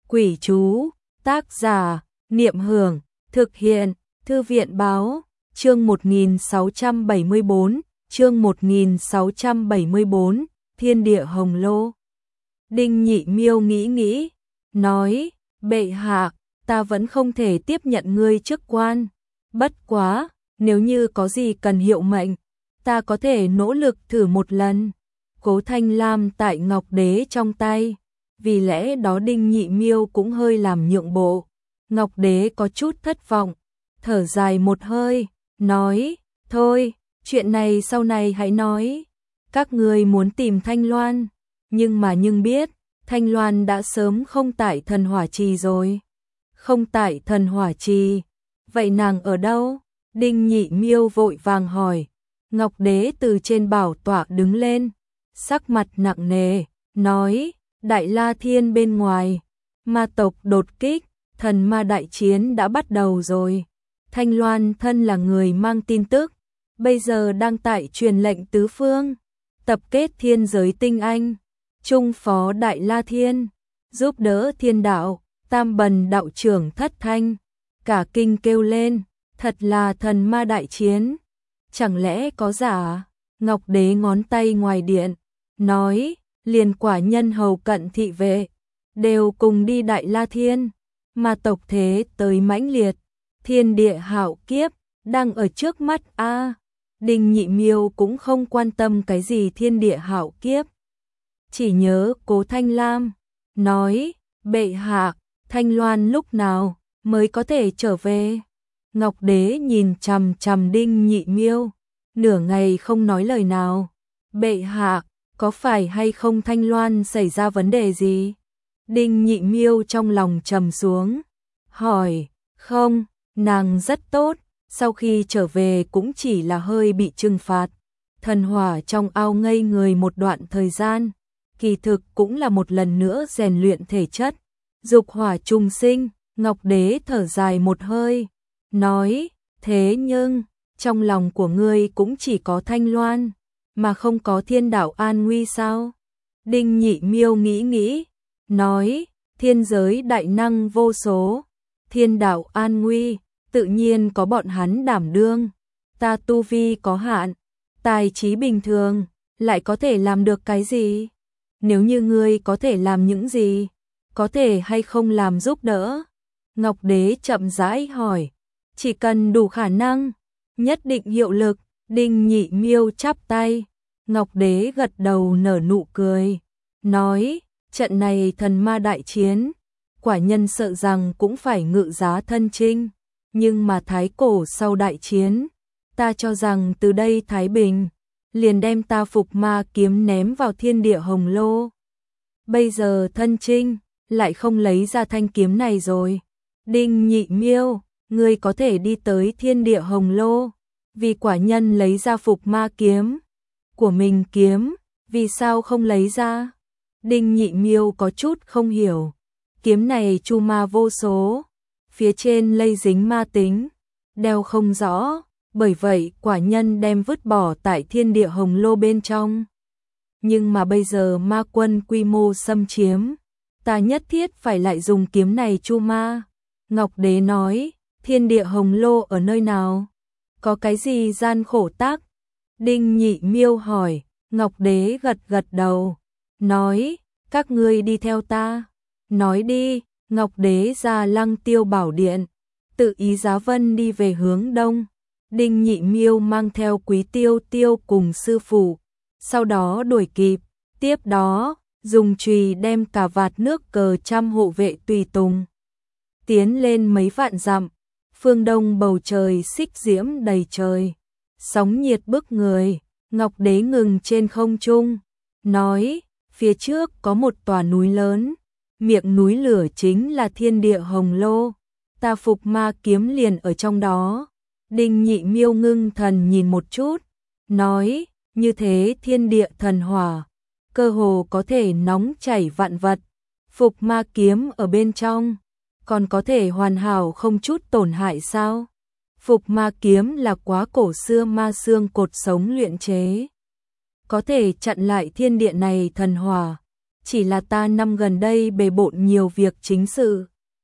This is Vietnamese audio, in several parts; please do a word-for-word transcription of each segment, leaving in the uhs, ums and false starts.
Quỷ chú, tác giả, Niệm Hưởng, thực hiện, Thư viện báo, chương một nghìn sáu trăm bảy mươi bốn, chương một nghìn sáu trăm bảy mươi bốn, Thiên địa hồng lô. Đinh Nhị Miêu nghĩ nghĩ, nói, bệ hạ, ta vẫn không thể tiếp nhận ngươi chức quan. Bất quá, nếu như có gì cần hiệu mệnh, ta có thể nỗ lực thử một lần. Cố Thanh Lam tại Ngọc Đế trong tay, vì lẽ đó Đinh Nhị Miêu cũng hơi làm nhượng bộ. Ngọc Đế có chút thất vọng, thở dài một hơi, nói, thôi, chuyện này sau này hãy nói. Các ngươi muốn tìm Thanh Loan, nhưng mà nhưng biết, Thanh Loan đã sớm không tại Thần Hỏa Trì rồi. Không tại Thần Hỏa Trì, vậy nàng ở đâu? Đinh Nhị Miêu vội vàng hỏi. Ngọc Đế từ trên bảo tọa đứng lên, sắc mặt nặng nề, nói, Đại La Thiên bên ngoài, ma tộc đột kích, thần ma đại chiến đã bắt đầu rồi. Thanh Loan thân là người mang tin tức, bây giờ đang tại truyền lệnh tứ phương, tập kết thiên giới tinh anh, trung phó Đại La Thiên, giúp đỡ thiên đạo. Tam Bần đạo trưởng thất thanh, cả kinh kêu lên, thật là thần ma đại chiến, chẳng lẽ có giả? Ngọc Đế ngón tay ngoài điện, nói, liền quả nhân hầu cận thị vệ, đều cùng đi Đại La Thiên, mà tộc thế tới mãnh liệt, thiên địa hạo kiếp, đang ở trước mắt a. À, Đinh Nhị Miêu cũng không quan tâm cái gì thiên địa hạo kiếp, chỉ nhớ Cố Thanh Lam, nói, bệ hạ, Thanh Loan lúc nào mới có thể trở về? Ngọc Đế nhìn chằm chằm Đinh Nhị Miêu, nửa ngày không nói lời nào. Bệ hạ, có phải hay không Thanh Loan xảy ra vấn đề gì? Đinh Nhị Miêu trong lòng trầm xuống, hỏi, không, nàng rất tốt, sau khi trở về cũng chỉ là hơi bị trừng phạt. Thần hỏa trong ao ngây người một đoạn thời gian, kỳ thực cũng là một lần nữa rèn luyện thể chất. Dục hỏa trùng sinh, Ngọc Đế thở dài một hơi, nói, thế nhưng, trong lòng của ngươi cũng chỉ có Thanh Loan, mà không có thiên đạo an nguy sao? Đinh Nhị Miêu nghĩ nghĩ, nói, thiên giới đại năng vô số, thiên đạo an nguy, tự nhiên có bọn hắn đảm đương, ta tu vi có hạn, tài trí bình thường, lại có thể làm được cái gì? Nếu như ngươi có thể làm những gì? Có thể hay không làm giúp đỡ? Ngọc Đế chậm rãi hỏi, chỉ cần đủ khả năng, nhất định hiệu lực. Đinh Nhị Miêu chắp tay, Ngọc Đế gật đầu nở nụ cười, nói, trận này thần ma đại chiến, quả nhân sợ rằng cũng phải ngự giá thân chinh, nhưng mà thái cổ sau đại chiến, ta cho rằng từ đây thái bình, liền đem ta phục ma kiếm ném vào thiên địa hồng lô. Bây giờ thân chinh, lại không lấy ra thanh kiếm này rồi. Đinh Nhị Miêu, ngươi có thể đi tới thiên địa hồng lô, vì quả nhân lấy ra phục ma kiếm của mình kiếm, vì sao không lấy ra? Đinh Nhị Miêu có chút không hiểu, kiếm này chu ma vô số, phía trên lây dính ma tính, đeo không rõ, bởi vậy quả nhân đem vứt bỏ tại thiên địa hồng lô bên trong. Nhưng mà bây giờ ma quân quy mô xâm chiếm, ta nhất thiết phải lại dùng kiếm này chu ma. Ngọc Đế nói, thiên địa hồng lô ở nơi nào? Có cái gì gian khổ tác? Đinh Nhị Miêu hỏi. Ngọc Đế gật gật đầu, nói, các ngươi đi theo ta. Nói đi. Ngọc Đế ra Lăng Tiêu Bảo Điện, tự ý giá vân đi về hướng đông. Đinh Nhị Miêu mang theo Quý Tiêu Tiêu cùng sư phụ, sau đó đuổi kịp, tiếp đó dùng chùy đem cả vạt nước cờ trăm hộ vệ tùy tùng tiến lên mấy vạn dặm. Phương đông bầu trời xích diễm đầy trời, sóng nhiệt bức người. Ngọc Đế ngừng trên không trung, nói, phía trước có một tòa núi lớn, miệng núi lửa chính là thiên địa hồng lô, ta phục ma kiếm liền ở trong đó. Đinh Nhị Miêu ngưng thần nhìn một chút, nói, như thế thiên địa thần hỏa, cơ hồ có thể nóng chảy vạn vật, phục ma kiếm ở bên trong, còn có thể hoàn hảo không chút tổn hại sao? Phục ma kiếm là quá cổ xưa ma xương cột sống luyện chế, có thể chặn lại thiên địa này thần hỏa, chỉ là ta năm gần đây bề bộn nhiều việc chính sự,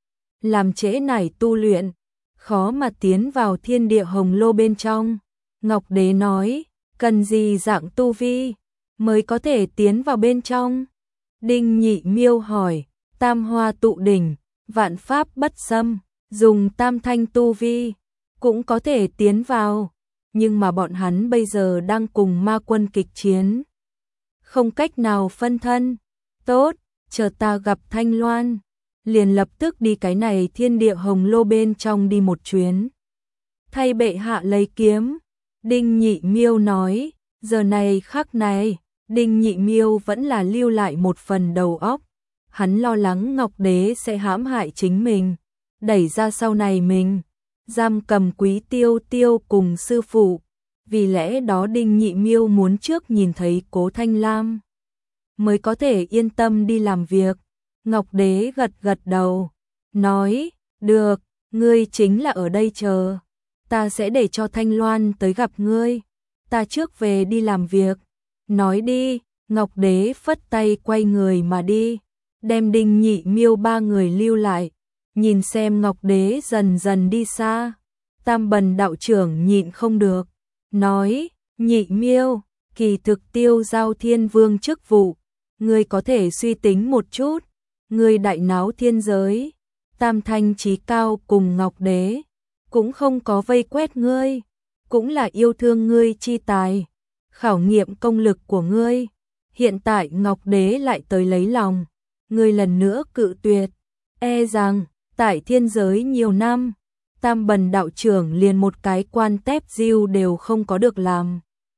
làm trễ nải tu luyện, khó mà tiến vào thiên địa hồng lô bên trong. Ngọc Đế nói, cần gì dạng tu vi mới có thể tiến vào bên trong? Đinh Nhị Miêu hỏi, tam hoa tụ đỉnh, vạn pháp bất xâm, dùng tam thanh tu vi cũng có thể tiến vào, nhưng mà bọn hắn bây giờ đang cùng ma quân kịch chiến, không cách nào phân thân. Tốt, chờ ta gặp Thanh Loan, liền lập tức đi cái này thiên địa hồng lô bên trong đi một chuyến. Thay bệ hạ lấy kiếm, Đinh Nhị Miêu nói, giờ này khắc này, Đinh Nhị Miêu vẫn là lưu lại một phần đầu óc. Hắn lo lắng Ngọc Đế sẽ hãm hại chính mình, đẩy ra sau này mình, giam cầm Quý Tiêu Tiêu cùng sư phụ. Vì lẽ đó Đinh Nhị Miêu muốn trước nhìn thấy Cố Thanh Lam, mới có thể yên tâm đi làm việc. Ngọc Đế gật gật đầu, nói, được, ngươi chính là ở đây chờ. Ta sẽ để cho Thanh Loan tới gặp ngươi, ta trước về đi làm việc. Nói đi, Ngọc Đế phất tay quay người mà đi, đem Đinh Nhị Miêu ba người lưu lại. Nhìn xem Ngọc Đế dần dần đi xa, Tam Bần đạo trưởng nhịn không được, nói, Nhị Miêu, kỳ thực tiêu giao thiên vương chức vụ, ngươi có thể suy tính một chút, ngươi đại náo thiên giới, tam thanh chí cao cùng Ngọc Đế, cũng không có vây quét ngươi, cũng là yêu thương ngươi chi tài, khảo nghiệm công lực của ngươi. Hiện tại Ngọc Đế lại tới lấy lòng, ngươi lần nữa cự tuyệt, e rằng, tại thiên giới nhiều năm, Tam Bần đạo trưởng liền một cái quan tép diêu đều không có được làm.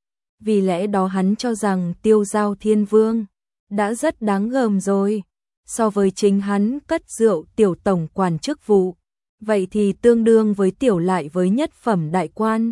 Vì lẽ đó hắn cho rằng tiêu giao thiên vương đã rất đáng gờm rồi, so với chính hắn cất rượu tiểu tổng quản chức vụ, vậy thì tương đương với tiểu lại với nhất phẩm đại quan.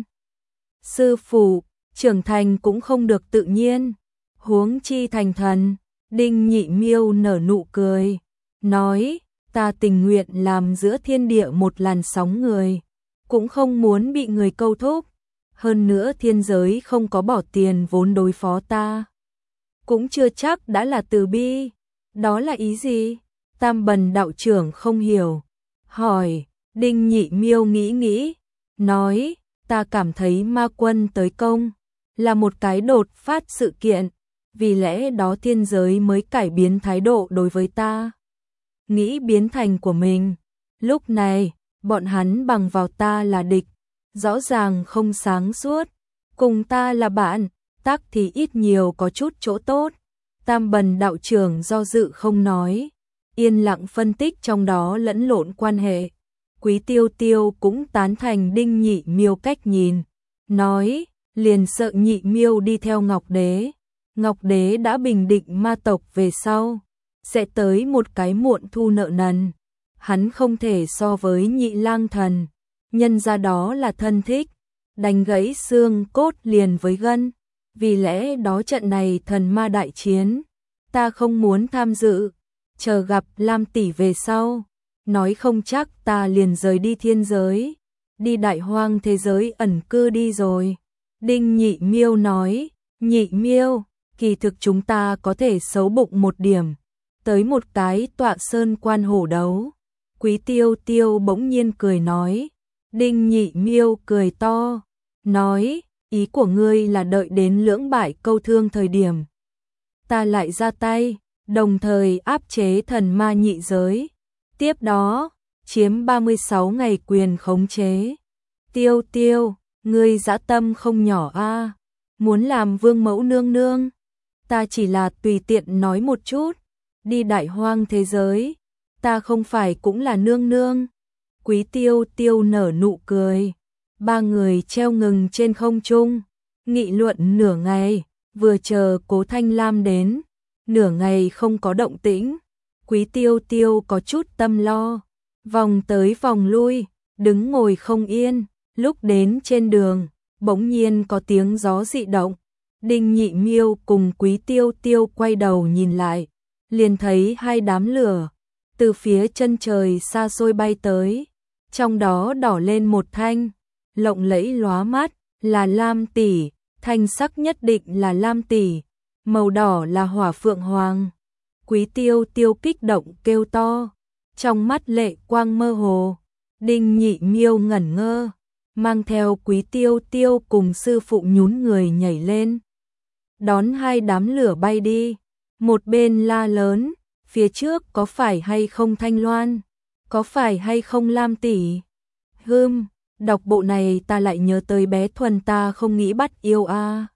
Sư phụ, trưởng thành cũng không được tự nhiên, huống chi thành thần. Đinh Nhị Miêu nở nụ cười, nói, ta tình nguyện làm giữa thiên địa một làn sóng người, cũng không muốn bị người câu thúc. Hơn nữa thiên giới không có bỏ tiền vốn đối phó ta, cũng chưa chắc đã là từ bi. Đó là ý gì? Tam Bần đạo trưởng không hiểu, hỏi. Đinh Nhị Miêu nghĩ nghĩ, nói, ta cảm thấy ma quân tới công là một cái đột phát sự kiện, vì lẽ đó thiên giới mới cải biến thái độ đối với ta, nghĩ biến thành của mình. Lúc này, bọn hắn bằng vào ta là địch, rõ ràng không sáng suốt, cùng ta là bạn, tác thì ít nhiều có chút chỗ tốt. Tam Bần đạo trưởng do dự không nói, yên lặng phân tích trong đó lẫn lộn quan hệ. Quý Tiêu Tiêu cũng tán thành Đinh Nhị Miêu cách nhìn, nói, liền sợ Nhị Miêu đi theo Ngọc Đế. Ngọc Đế đã bình định ma tộc về sau, sẽ tới một cái muộn thu nợ nần. Hắn không thể so với Nhị Lang Thần, nhân ra đó là thân thích, đánh gãy xương cốt liền với gân. Vì lẽ đó trận này thần ma đại chiến, ta không muốn tham dự, chờ gặp Lam tỷ về sau, nói không chắc ta liền rời đi thiên giới, đi đại hoang thế giới ẩn cư đi rồi. Đinh Nhị Miêu nói, Nhị Miêu, kỳ thực chúng ta có thể xấu bụng một điểm, tới một cái tọa sơn quan hổ đấu. Quý Tiêu Tiêu bỗng nhiên cười nói. Đinh Nhị Miêu cười to, nói, ý của ngươi là đợi đến lưỡng bại câu thương thời điểm, ta lại ra tay, đồng thời áp chế thần ma nhị giới, tiếp đó chiếm ba mươi sáu ngày quyền khống chế. Tiêu Tiêu, ngươi dã tâm không nhỏ a, muốn làm vương mẫu nương nương. Ta chỉ là tùy tiện nói một chút, đi đại hoang thế giới, ta không phải cũng là nương nương. Quý Tiêu Tiêu nở nụ cười, ba người treo ngừng trên không trung, nghị luận nửa ngày, vừa chờ Cố Thanh Lam đến, nửa ngày không có động tĩnh. Quý Tiêu Tiêu có chút tâm lo, vòng tới vòng lui, đứng ngồi không yên. Lúc đến trên đường, bỗng nhiên có tiếng gió dị động. Đinh Nhị Miêu cùng Quý Tiêu Tiêu quay đầu nhìn lại, liền thấy hai đám lửa từ phía chân trời xa xôi bay tới, trong đó đỏ lên một thanh, lộng lẫy lóa mắt, là Lam tỷ, thanh sắc nhất định là Lam tỷ, màu đỏ là Hỏa Phượng Hoàng. Quý Tiêu Tiêu kích động kêu to, trong mắt lệ quang mơ hồ. Đinh Nhị Miêu ngẩn ngơ, mang theo Quý Tiêu Tiêu cùng sư phụ nhún người nhảy lên, đón hai đám lửa bay đi. Một bên la lớn, phía trước có phải hay không Thanh Loan, có phải hay không Lam tỷ? Hừm, đọc bộ này ta lại nhớ tới bé Thuần ta không nghĩ bắt yêu a. À.